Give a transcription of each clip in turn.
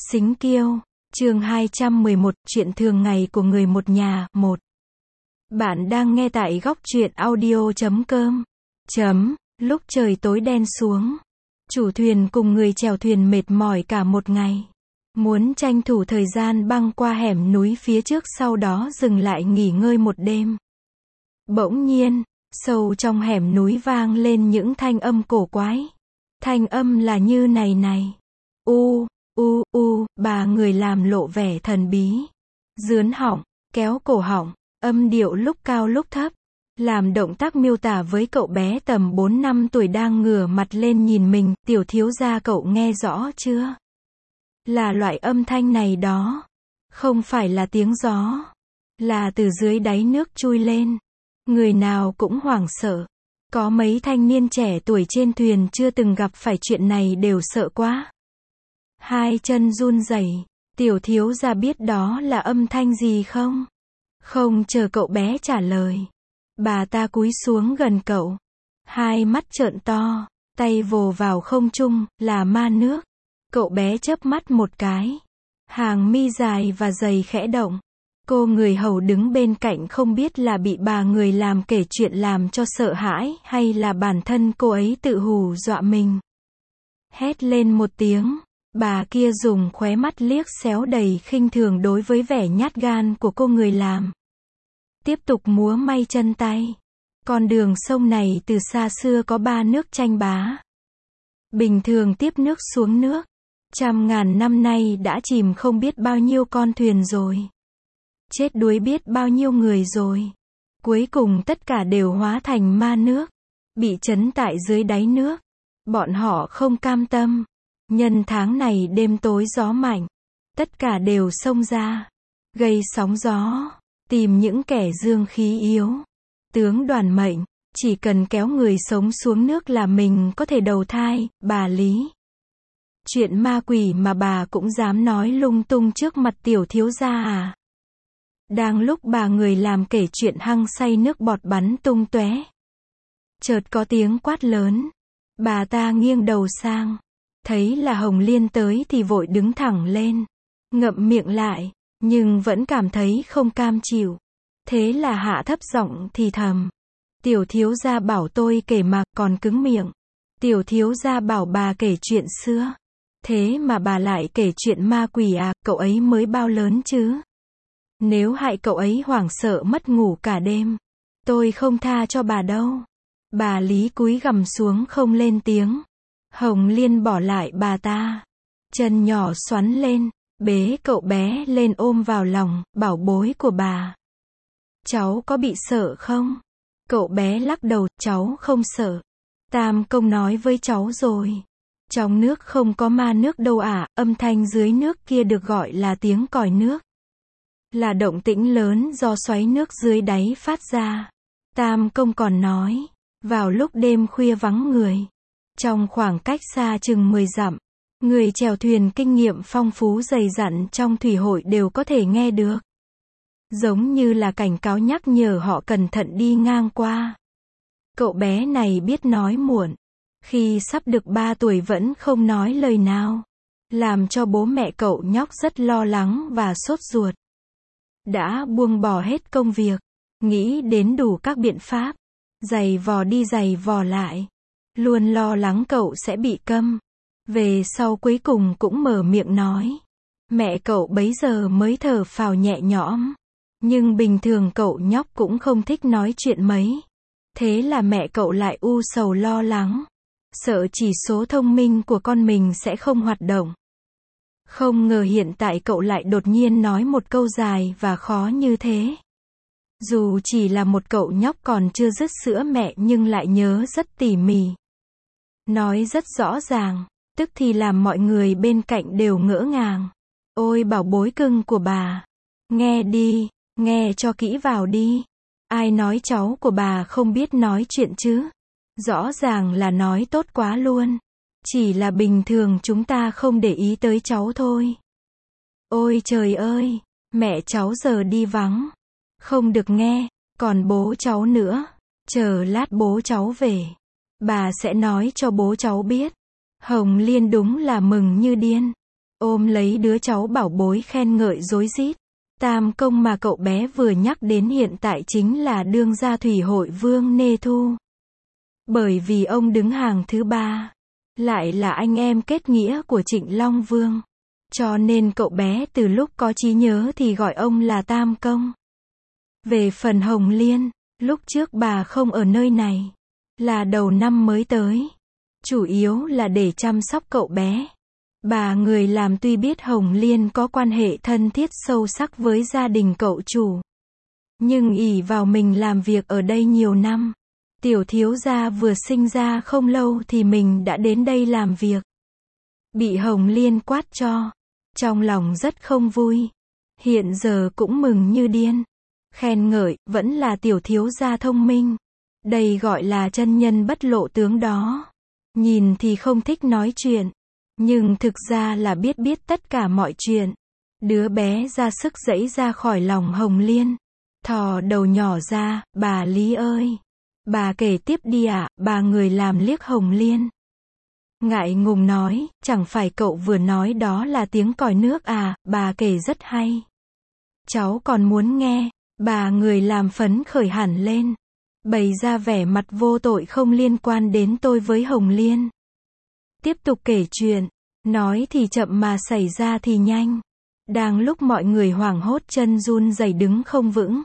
Xính Kiêu, chương 211, chuyện thường ngày của người một nhà, 1. Bạn đang nghe tại góc truyện audio.com. Lúc trời tối đen xuống, chủ thuyền cùng người chèo thuyền mệt mỏi cả một ngày. Muốn tranh thủ thời gian băng qua hẻm núi phía trước sau đó dừng lại nghỉ ngơi một đêm. Bỗng nhiên, sâu trong hẻm núi vang lên những thanh âm cổ quái. Thanh âm là như này. Bà người làm lộ vẻ thần bí. Dướn họng, kéo cổ họng, âm điệu lúc cao lúc thấp. Làm động tác miêu tả với cậu bé tầm 4 năm tuổi đang ngửa mặt lên nhìn mình, tiểu thiếu gia cậu nghe rõ chưa? Là loại âm thanh này đó. Không phải là tiếng gió. Là từ dưới đáy nước chui lên. Người nào cũng hoảng sợ. Có mấy thanh niên trẻ tuổi trên thuyền chưa từng gặp phải chuyện này đều sợ quá. Hai chân run rẩy. Tiểu thiếu gia biết đó là âm thanh gì không? Không chờ cậu bé trả lời. Bà ta cúi xuống gần cậu. Hai mắt trợn to, tay vồ vào không trung, là ma nước. Cậu bé chớp mắt một cái. Hàng mi dài và dày khẽ động. Cô người hầu đứng bên cạnh không biết là bị bà người làm kể chuyện làm cho sợ hãi hay là bản thân cô ấy tự hù dọa mình. Hét lên một tiếng. Bà kia dùng khóe mắt liếc xéo đầy khinh thường đối với vẻ nhát gan của cô người làm. Tiếp tục múa may chân tay. Con đường sông này từ xa xưa có 3 nước tranh bá. Bình thường tiếp nước xuống nước. Trăm ngàn năm nay đã chìm không biết bao nhiêu con thuyền rồi. Chết đuối biết bao nhiêu người rồi. Cuối cùng tất cả đều hóa thành ma nước. Bị trấn tại dưới đáy nước. Bọn họ không cam tâm. Nhân tháng này đêm tối gió mạnh. Tất cả đều xông ra. Gây sóng gió. Tìm những kẻ dương khí yếu. Tướng đoàn mệnh. Chỉ cần kéo người sống xuống nước là mình có thể đầu thai, bà Lý. Chuyện ma quỷ mà bà cũng dám nói lung tung trước mặt tiểu thiếu gia à? Đang lúc bà người làm kể chuyện hăng say nước bọt bắn tung tóe. Chợt có tiếng quát lớn. Bà ta nghiêng đầu sang. Thấy là Hồng Liên tới thì vội đứng thẳng lên. Ngậm miệng lại. Nhưng vẫn cảm thấy không cam chịu. Thế là hạ thấp giọng thì thầm. Tiểu thiếu gia bảo tôi kể mà còn cứng miệng. Tiểu thiếu gia bảo bà kể chuyện xưa. Thế mà bà lại kể chuyện ma quỷ à, cậu ấy mới bao lớn chứ? Nếu hại cậu ấy hoảng sợ mất ngủ cả đêm, tôi không tha cho bà đâu. Bà Lý cúi gằm xuống không lên tiếng. Hồng Liên bỏ lại bà ta. Chân nhỏ xoắn lên, bế cậu bé lên ôm vào lòng, bảo bối của bà. Cháu có bị sợ không? Cậu bé lắc đầu, cháu không sợ. Tam công nói với cháu rồi. Trong nước không có ma nước đâu ạ, âm thanh dưới nước kia được gọi là tiếng còi nước. Là động tĩnh lớn do xoáy nước dưới đáy phát ra. Tam công còn nói, vào lúc đêm khuya vắng người, trong khoảng cách xa chừng 10 dặm, người chèo thuyền kinh nghiệm phong phú dày dặn trong thủy hội đều có thể nghe được. Giống như là cảnh cáo nhắc nhở họ cẩn thận đi ngang qua. Cậu bé này biết nói muộn. Khi sắp được 3 tuổi vẫn không nói lời nào. Làm cho bố mẹ cậu nhóc rất lo lắng và sốt ruột. Đã buông bỏ hết công việc. Nghĩ đến đủ các biện pháp. Giày vò đi giày vò lại. Luôn lo lắng cậu sẽ bị câm. Về sau cuối cùng cũng mở miệng nói. Mẹ cậu bấy giờ mới thở phào nhẹ nhõm. Nhưng bình thường cậu nhóc cũng không thích nói chuyện mấy. Thế là mẹ cậu lại u sầu lo lắng. Sợ chỉ số thông minh của con mình sẽ không hoạt động. Không ngờ hiện tại cậu lại đột nhiên nói một câu dài và khó như thế. Dù chỉ là một cậu nhóc còn chưa dứt sữa mẹ nhưng lại nhớ rất tỉ mỉ. Nói rất rõ ràng, tức thì làm mọi người bên cạnh đều ngỡ ngàng. Ôi bảo bối cưng của bà. Nghe đi, nghe cho kỹ vào đi. Ai nói cháu của bà không biết nói chuyện chứ? Rõ ràng là nói tốt quá luôn. Chỉ là bình thường chúng ta không để ý tới cháu thôi. Ôi trời ơi, mẹ cháu giờ đi vắng. Không được nghe, còn bố cháu nữa. Chờ lát bố cháu về. Bà sẽ nói cho bố cháu biết. Hồng Liên đúng là mừng như điên. ôm lấy đứa cháu bảo bối khen ngợi rối rít. Tam công mà cậu bé vừa nhắc đến hiện tại chính là đương gia thủy hội Vương Nê Thu. Bởi vì ông đứng hàng thứ 3, lại là anh em kết nghĩa của Trịnh Long Vương. Cho nên cậu bé từ lúc có trí nhớ thì gọi ông là Tam công. Về phần Hồng Liên, lúc trước bà không ở nơi này, là đầu năm mới tới. Chủ yếu là để chăm sóc cậu bé. Bà người làm tuy biết Hồng Liên có quan hệ thân thiết sâu sắc với gia đình cậu chủ, nhưng ỷ vào mình làm việc ở đây nhiều năm. Tiểu thiếu gia vừa sinh ra không lâu thì mình đã đến đây làm việc. Bị Hồng Liên quát cho. Trong lòng rất không vui. Hiện giờ cũng mừng như điên. Khen ngợi, vẫn là tiểu thiếu gia thông minh. Đây gọi là chân nhân bất lộ tướng đó. Nhìn thì không thích nói chuyện, nhưng thực ra là biết tất cả mọi chuyện. Đứa bé ra sức giãy ra khỏi lòng Hồng Liên. Thò đầu nhỏ ra, bà Lý ơi. Bà kể tiếp đi ạ, bà người làm liếc Hồng Liên. Ngại ngùng nói, chẳng phải cậu vừa nói đó là tiếng còi nước à, bà kể rất hay. Cháu còn muốn nghe, bà người làm phấn khởi hẳn lên. Bày ra vẻ mặt vô tội không liên quan đến tôi với Hồng Liên. Tiếp tục kể chuyện, nói thì chậm mà xảy ra thì nhanh. Đang lúc mọi người hoảng hốt chân run rẩy đứng không vững.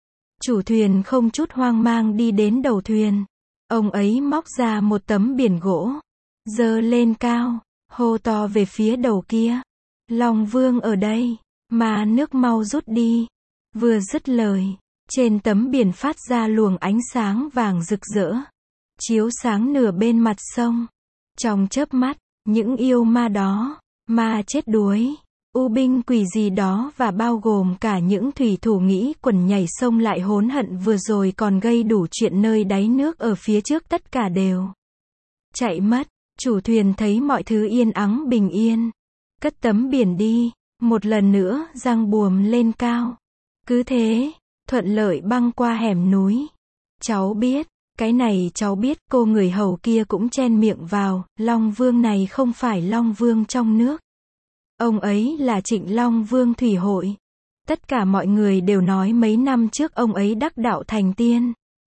Chủ thuyền không chút hoang mang đi đến đầu thuyền. Ông ấy móc ra một tấm biển gỗ, giơ lên cao, hô to về phía đầu kia. Long Vương ở đây, mà nước mau rút đi. Vừa dứt lời, trên tấm biển phát ra luồng ánh sáng vàng rực rỡ, chiếu sáng nửa bên mặt sông. Trong chớp mắt, những yêu ma đó, ma chết đuối, u binh quỷ gì đó và bao gồm cả những thủy thủ nghĩ quần nhảy sông lại hối hận vừa rồi còn gây đủ chuyện nơi đáy nước ở phía trước tất cả đều chạy mất. Chủ thuyền thấy mọi thứ yên ắng bình yên, cất tấm biển đi, một lần nữa giăng buồm lên cao. Cứ thế, thuận lợi băng qua hẻm núi. Cháu biết, cái này cháu biết, cô người hầu kia cũng chen miệng vào, Long Vương này không phải Long Vương trong nước. Ông ấy là Trịnh Long Vương thủy hội. Tất cả mọi người đều nói mấy năm trước ông ấy đắc đạo thành tiên,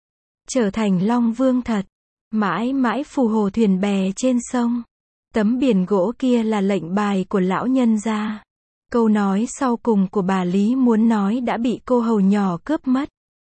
trở thành Long Vương thật, mãi mãi phù hộ thuyền bè trên sông. Tấm biển gỗ kia là lệnh bài của lão nhân gia. Câu nói sau cùng của bà Lý muốn nói đã bị cô hầu nhỏ cướp mất.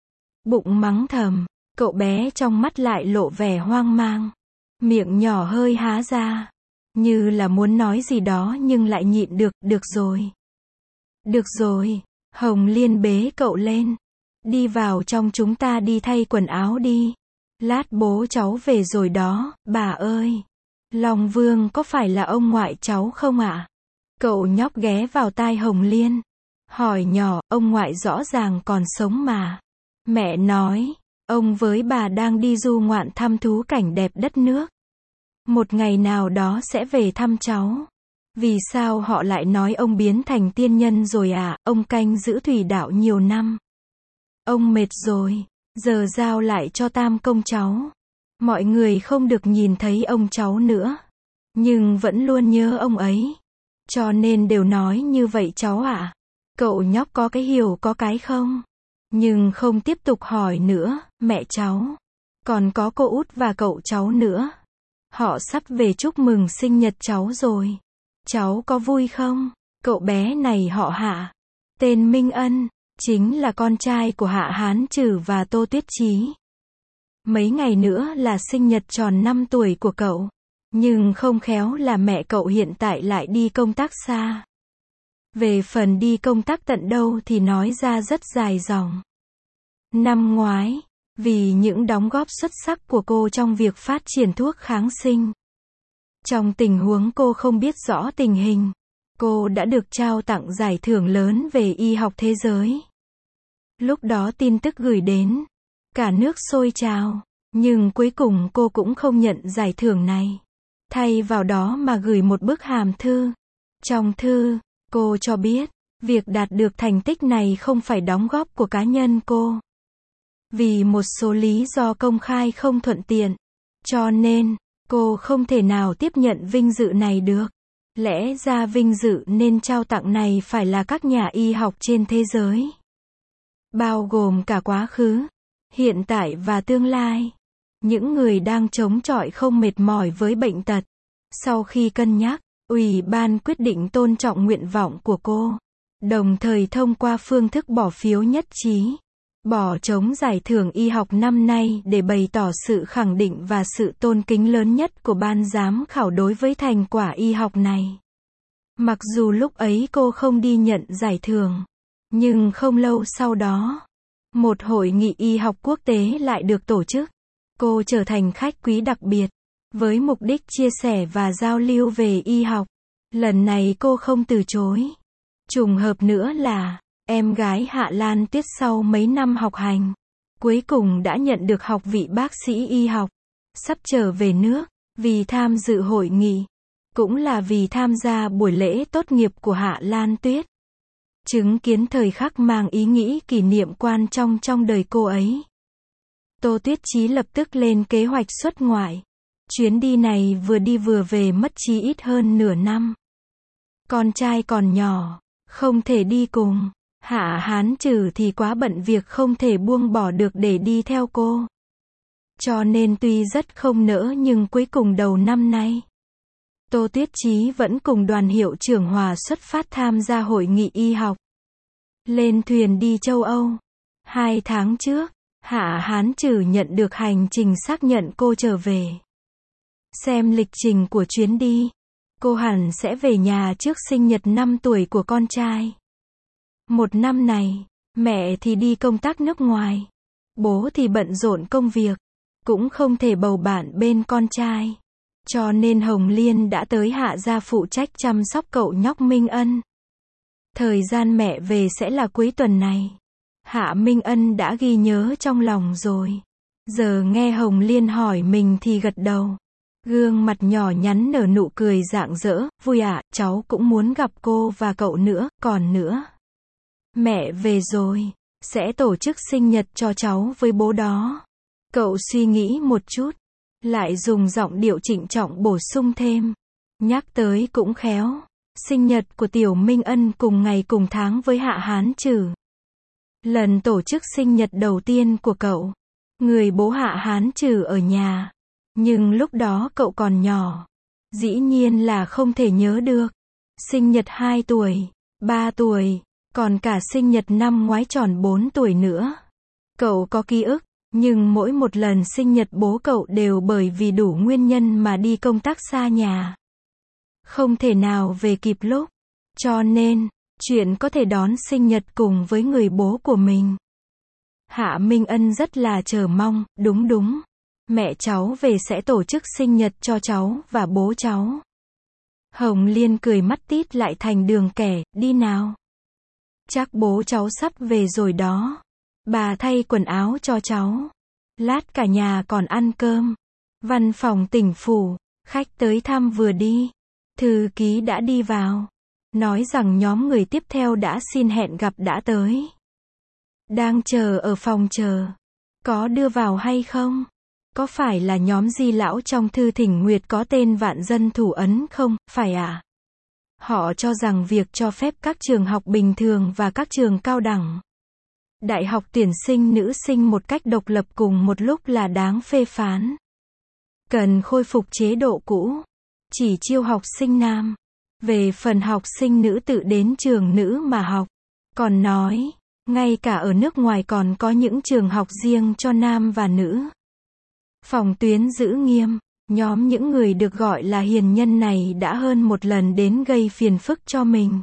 Bụng mắng thầm, cậu bé trong mắt lại lộ vẻ hoang mang. Miệng nhỏ hơi há ra, như là muốn nói gì đó nhưng lại nhịn được, được rồi. Được rồi, Hồng Liên bế cậu lên. Đi vào trong, chúng ta đi thay quần áo đi. Lát bố cháu về rồi đó, bà ơi. Long Vương có phải là ông ngoại cháu không ạ? Cậu nhóc ghé vào tai Hồng Liên, hỏi nhỏ, ông ngoại rõ ràng còn sống mà. Mẹ nói, ông với bà đang đi du ngoạn thăm thú cảnh đẹp đất nước. Một ngày nào đó sẽ về thăm cháu. Vì sao họ lại nói ông biến thành tiên nhân rồi à? Ông canh giữ thủy đạo nhiều năm. Ông mệt rồi, giờ giao lại cho Tam công cháu. Mọi người không được nhìn thấy ông cháu nữa, nhưng vẫn luôn nhớ ông ấy. Cho nên đều nói như vậy cháu ạ. Cậu nhóc có cái hiểu có cái không. Nhưng không tiếp tục hỏi nữa, mẹ cháu. Còn có cô út và cậu cháu nữa. Họ sắp về chúc mừng sinh nhật cháu rồi. Cháu có vui không? Cậu bé này họ Hạ, tên Minh Ân, chính là con trai của Hạ Hán Trừ và Tô Tuyết Chí. Mấy ngày nữa là sinh nhật tròn 5 tuổi của cậu. Nhưng không khéo là mẹ cậu hiện tại lại đi công tác xa. Về phần đi công tác tận đâu thì nói ra rất dài dòng. Năm ngoái, vì những đóng góp xuất sắc của cô trong việc phát triển thuốc kháng sinh, trong tình huống cô không biết rõ tình hình, cô đã được trao tặng giải thưởng lớn về y học thế giới. Lúc đó tin tức gửi đến, cả nước sôi trào, nhưng cuối cùng cô cũng không nhận giải thưởng này. Thay vào đó mà gửi một bức hàm thư. Trong thư, cô cho biết, việc đạt được thành tích này không phải đóng góp của cá nhân cô. Vì một số lý do công khai không thuận tiện, cho nên, cô không thể nào tiếp nhận vinh dự này được. Lẽ ra vinh dự nên trao tặng này phải là các nhà y học trên thế giới. Bao gồm cả quá khứ, hiện tại và tương lai. Những người đang chống chọi không mệt mỏi với bệnh tật. Sau khi cân nhắc, Ủy ban quyết định tôn trọng nguyện vọng của cô. Đồng thời thông qua phương thức bỏ phiếu nhất trí. Bỏ trống giải thưởng y học năm nay để bày tỏ sự khẳng định và sự tôn kính lớn nhất của ban giám khảo đối với thành quả y học này. Mặc dù lúc ấy cô không đi nhận giải thưởng, nhưng không lâu sau đó, một hội nghị y học quốc tế lại được tổ chức. Cô trở thành khách quý đặc biệt, với mục đích chia sẻ và giao lưu về y học. Lần này cô không từ chối. Trùng hợp nữa là, em gái Hạ Lan Tuyết sau mấy năm học hành, cuối cùng đã nhận được học vị bác sĩ y học, sắp trở về nước, vì tham dự hội nghị, cũng là vì tham gia buổi lễ tốt nghiệp của Hạ Lan Tuyết. Chứng kiến thời khắc mang ý nghĩa kỷ niệm quan trọng trong đời cô ấy. Tô Tuyết Chí lập tức lên kế hoạch xuất ngoại. Chuyến đi này vừa đi vừa về mất chí ít hơn nửa năm. Con trai còn nhỏ, không thể đi cùng. Hạ Hán Trừ thì quá bận việc không thể buông bỏ được để đi theo cô. Cho nên tuy rất không nỡ nhưng cuối cùng đầu năm nay, Tô Tuyết Chí vẫn cùng đoàn hiệu trưởng Hòa xuất phát tham gia hội nghị y học. Lên thuyền đi châu Âu. 2 tháng trước, Hạ Hán Trừ nhận được hành trình xác nhận cô trở về. Xem lịch trình của chuyến đi, cô hẳn sẽ về nhà trước sinh nhật 5 tuổi của con trai. Một năm này, mẹ thì đi công tác nước ngoài, bố thì bận rộn công việc, cũng không thể bầu bạn bên con trai. Cho nên Hồng Liên đã tới Hạ gia phụ trách chăm sóc cậu nhóc Minh Ân. Thời gian mẹ về sẽ là cuối tuần này. Hạ Minh Ân đã ghi nhớ trong lòng rồi. Giờ nghe Hồng Liên hỏi mình thì gật đầu. Gương mặt nhỏ nhắn nở nụ cười rạng rỡ, vui ạ, cháu cũng muốn gặp cô và cậu nữa, còn nữa. Mẹ về rồi, sẽ tổ chức sinh nhật cho cháu với bố đó. Cậu suy nghĩ một chút, lại dùng giọng điệu trịnh trọng bổ sung thêm. Nhắc tới cũng khéo, sinh nhật của Tiểu Minh Ân cùng ngày cùng tháng với Hạ Hán Trừ. Lần tổ chức sinh nhật đầu tiên của cậu, người bố Hạ Hán Trừ ở nhà. Nhưng lúc đó cậu còn nhỏ, dĩ nhiên là không thể nhớ được. Sinh nhật 2 tuổi, 3 tuổi, còn cả sinh nhật năm ngoái tròn 4 tuổi nữa. Cậu có ký ức, nhưng mỗi một lần sinh nhật bố cậu đều bởi vì đủ nguyên nhân mà đi công tác xa nhà. Không thể nào về kịp lúc. Cho nên, chuyện có thể đón sinh nhật cùng với người bố của mình. Hạ Minh Ân rất là chờ mong, đúng. Mẹ cháu về sẽ tổ chức sinh nhật cho cháu và bố cháu. Hồng Liên cười mắt tít lại thành đường kẻ, đi nào. Chắc bố cháu sắp về rồi đó. Bà thay quần áo cho cháu. Lát cả nhà còn ăn cơm. Văn phòng tỉnh phủ, khách tới thăm vừa đi. Thư ký đã đi vào. Nói rằng nhóm người tiếp theo đã xin hẹn gặp đã tới. Đang chờ ở phòng chờ. Có đưa vào hay không? Có phải là nhóm Di lão trong thư thỉnh nguyệt có tên Vạn Dân Thủ Ấn không? Phải à? Họ cho rằng việc cho phép các trường học bình thường và các trường cao đẳng, đại học tuyển sinh nữ sinh một cách độc lập cùng một lúc là đáng phê phán. Cần khôi phục chế độ cũ, chỉ chiêu học sinh nam. Về phần học sinh nữ tự đến trường nữ mà học. Còn nói, ngay cả ở nước ngoài còn có những trường học riêng cho nam và nữ. Phòng tuyến giữ nghiêm, nhóm những người được gọi là hiền nhân này đã hơn một lần đến gây phiền phức cho mình.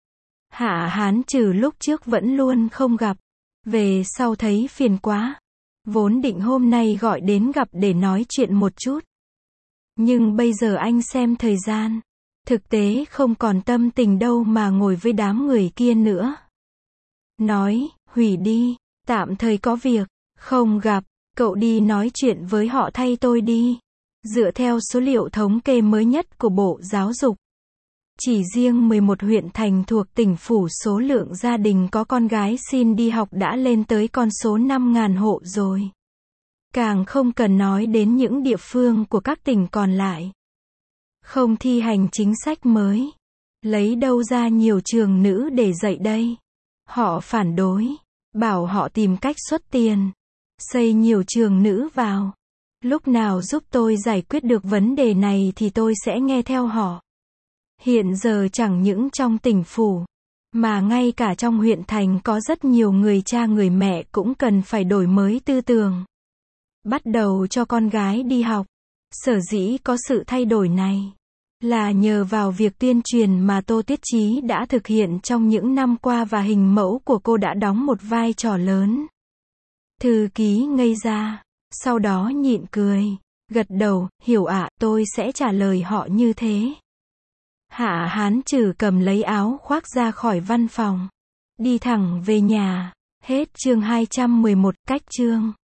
Hạ Hán Trừ lúc trước vẫn luôn không gặp, về sau thấy phiền quá. Vốn định hôm nay gọi đến gặp để nói chuyện một chút. Nhưng bây giờ anh xem thời gian, thực tế không còn tâm tình đâu mà ngồi với đám người kia nữa. Nói, hủy đi, tạm thời có việc, không gặp. Cậu đi nói chuyện với họ thay tôi đi. Dựa theo số liệu thống kê mới nhất của Bộ Giáo dục, chỉ riêng 11 huyện thành thuộc tỉnh phủ số lượng gia đình có con gái xin đi học đã lên tới con số 5.000 hộ rồi. Càng không cần nói đến những địa phương của các tỉnh còn lại. Không thi hành chính sách mới. Lấy đâu ra nhiều trường nữ để dạy đây? Họ phản đối. Bảo họ tìm cách xuất tiền. Xây nhiều trường nữ vào. Lúc nào giúp tôi giải quyết được vấn đề này thì tôi sẽ nghe theo họ. Hiện giờ chẳng những trong tỉnh phủ, mà ngay cả trong huyện thành có rất nhiều người cha người mẹ cũng cần phải đổi mới tư tưởng. Bắt đầu cho con gái đi học. Sở dĩ có sự thay đổi này là nhờ vào việc tuyên truyền mà Tô Tuyết Chí đã thực hiện trong những năm qua và hình mẫu của cô đã đóng một vai trò lớn. Thư ký ngây ra, sau đó nhịn cười, gật đầu, hiểu ạ, tôi sẽ trả lời họ như thế. Hạ Hán Trừ cầm lấy áo khoác ra khỏi văn phòng, đi thẳng về nhà. Hết chương 211, cách chương